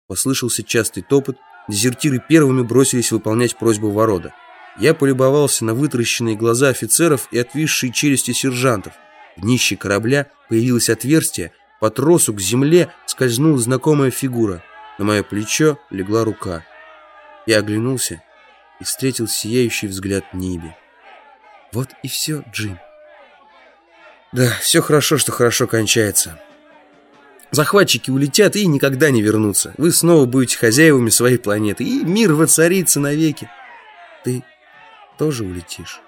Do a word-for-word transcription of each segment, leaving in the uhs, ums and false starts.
Послышался частый топот. Дезертиры первыми бросились выполнять просьбу Ворода. Я полюбовался на вытаращенные глаза офицеров и отвисшие челюсти сержантов. В днище корабля появилось отверстие, по тросу к земле скользнула знакомая фигура. На мое плечо легла рука. Я оглянулся и встретил сияющий взгляд Ниби. Вот и все, Джим. Да, все хорошо, что хорошо кончается. Захватчики улетят и никогда не вернутся. Вы снова будете хозяевами своей планеты, и мир воцарится навеки. Ты тоже улетишь.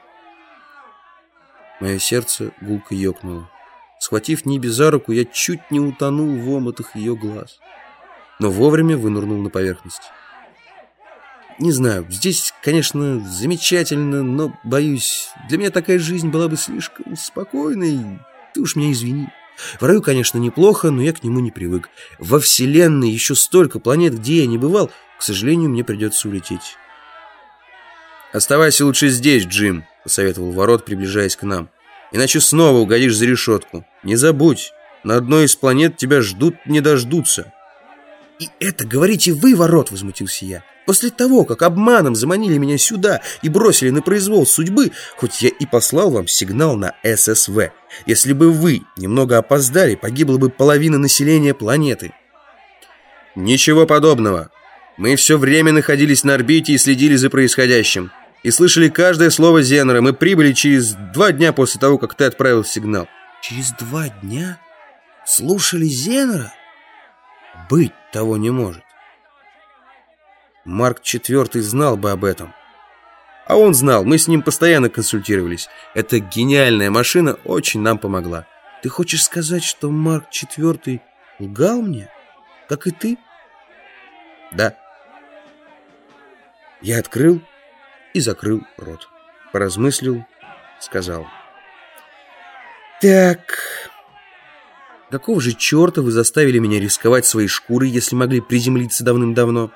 Мое сердце гулко ёкнуло. Схватив Ниби за руку, я чуть не утонул в омутах ее глаз, но вовремя вынырнул на поверхность. Не знаю, здесь, конечно, замечательно, но, боюсь, для меня такая жизнь была бы слишком спокойной. Ты уж меня извини. В раю, конечно, неплохо, но я к нему не привык. Во Вселенной еще столько планет, где я не бывал. К сожалению, мне придется улететь. «Оставайся лучше здесь, Джим», — посоветовал Ворот, приближаясь к нам. «Иначе снова угодишь за решетку. Не забудь, на одной из планет тебя ждут, не дождутся». «И это говорите вы, Ворот», — возмутился я. «После того, как обманом заманили меня сюда и бросили на произвол судьбы, хоть я и послал вам сигнал на эс эс вэ. Если бы вы немного опоздали, погибла бы половина населения планеты». «Ничего подобного. Мы все время находились на орбите и следили за происходящим. И слышали каждое слово Зенера. Мы прибыли через два дня после того, как ты отправил сигнал». «Через два дня? Слушали Зенера? Быть того не может. Марк четвёртый знал бы об этом». «А он знал, мы с ним постоянно консультировались. Эта гениальная машина очень нам помогла». «Ты хочешь сказать, что Марк четвёртый лгал мне? Как и ты?» «Да». Я открыл и закрыл рот. Поразмыслил, сказал: «Так, какого же черта вы заставили меня рисковать своей шкурой, если могли приземлиться давным-давно?»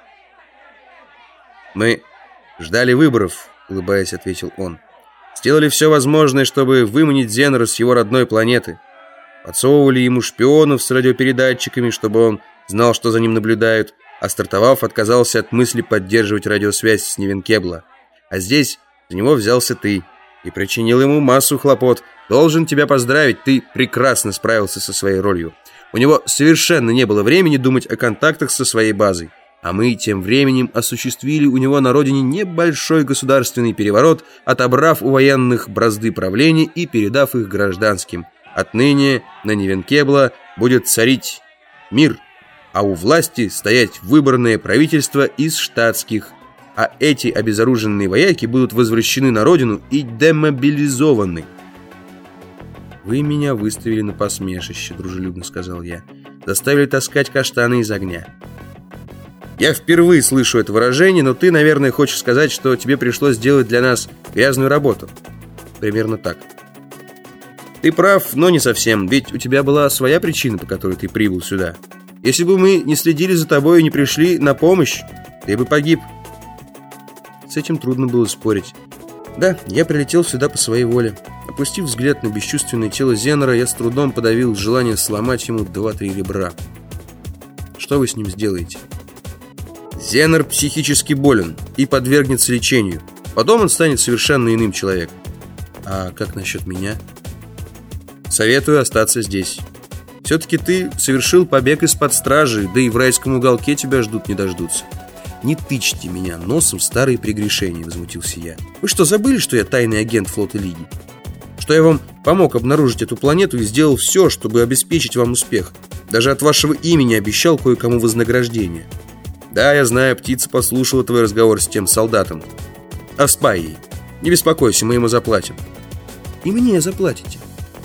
«Мы ждали выборов», — улыбаясь, ответил он. «Сделали все возможное, чтобы выманить Зенера с его родной планеты. Подсовывали ему шпионов с радиопередатчиками, чтобы он знал, что за ним наблюдают, а стартовав, отказался от мысли поддерживать радиосвязь с Нивенкебла. А здесь за него взялся ты и причинил ему массу хлопот. Должен тебя поздравить, ты прекрасно справился со своей ролью. У него совершенно не было времени думать о контактах со своей базой. А мы тем временем осуществили у него на родине небольшой государственный переворот, отобрав у военных бразды правления и передав их гражданским. Отныне на Нивенкебла будет царить мир, а у власти стоять выборное правительство из штатских. А эти обезоруженные вояки будут возвращены на родину и демобилизованы». «Вы меня выставили на посмешище», — дружелюбно сказал я. «Заставили таскать каштаны из огня». «Я впервые слышу это выражение, но ты, наверное, хочешь сказать, что тебе пришлось сделать для нас грязную работу». «Примерно так». «Ты прав, но не совсем, ведь у тебя была своя причина, по которой ты прибыл сюда. Если бы мы не следили за тобой и не пришли на помощь, ты бы погиб». С этим трудно было спорить. Да, я прилетел сюда по своей воле. Опустив взгляд на бесчувственное тело Зенера, я с трудом подавил желание сломать ему два-три ребра. «Что вы с ним сделаете?» «Зенер психически болен и подвергнется лечению. Потом он станет совершенно иным человеком». «А как насчет меня?» «Советую остаться здесь. Все-таки ты совершил побег из-под стражи, да и в райском уголке тебя ждут не дождутся». «Не тычьте меня носом в старые прегрешения», — возмутился я. «Вы что, забыли, что я тайный агент флота Лиги? Что я вам помог обнаружить эту планету и сделал все, чтобы обеспечить вам успех? Даже от вашего имени обещал кое-кому вознаграждение. Да, я знаю, птица послушала твой разговор с тем солдатом. А спай, не беспокойся, мы ему заплатим». «И мне заплатите».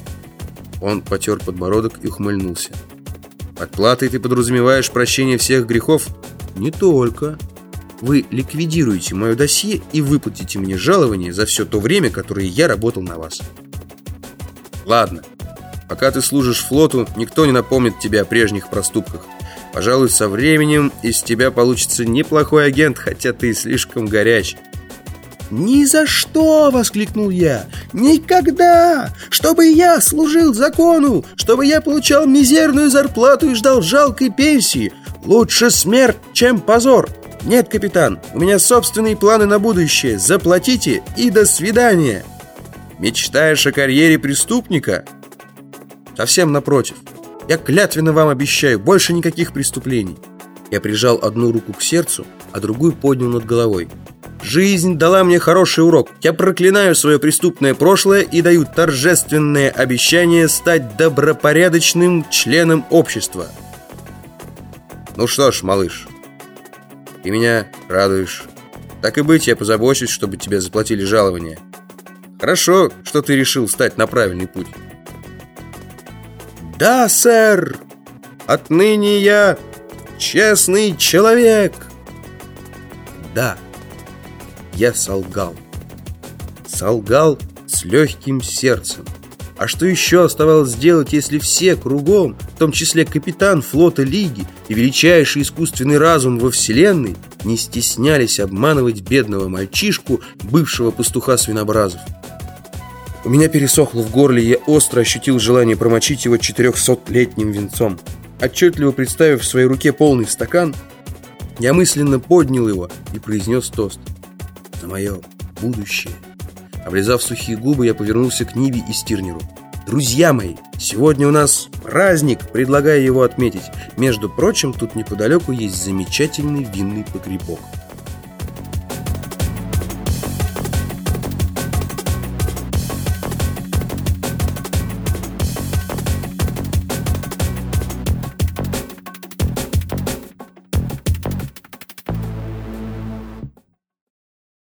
Он потер подбородок и ухмыльнулся. «Под платой ты подразумеваешь прощение всех грехов?» «Не только. Вы ликвидируете мое досье и выплатите мне жалование за все то время, которое я работал на вас». «Ладно. Пока ты служишь флоту, никто не напомнит тебе о прежних проступках. Пожалуй, со временем из тебя получится неплохой агент, хотя ты слишком горяч». «Ни за что!» — воскликнул я. «Никогда! Чтобы я служил закону! Чтобы я получал мизерную зарплату и ждал жалкой пенсии! Лучше смерть, чем позор. Нет, капитан, у меня собственные планы на будущее. Заплатите и до свидания. Мечтаешь о карьере преступника? Совсем напротив. Я клятвенно вам обещаю, больше никаких преступлений. Я прижал одну руку к сердцу, а другую поднял над головой. Жизнь дала мне хороший урок. Я проклинаю свое преступное прошлое и даю торжественное обещание стать добропорядочным членом общества. Ну что ж, малыш, ты меня радуешь. Так и быть, я позабочусь, чтобы тебе заплатили жалование. Хорошо, что ты решил стать на правильный путь. Да, сэр. Отныне я честный человек. Да, я солгал. Солгал с легким сердцем. А что еще оставалось сделать, если все кругом, в том числе капитан флота Лиги и величайший искусственный разум во вселенной, не стеснялись обманывать бедного мальчишку, бывшего пастуха свинобразов? У меня пересохло в горле, и я остро ощутил желание промочить его четырехсотлетним венцом. Отчетливо представив в своей руке полный стакан, я мысленно поднял его и произнес тост. За мое будущее. Облизав сухие губы, я повернулся к Ниве и Стирнеру. Друзья мои, сегодня у нас праздник, предлагаю его отметить. Между прочим, тут неподалеку есть замечательный винный погребок.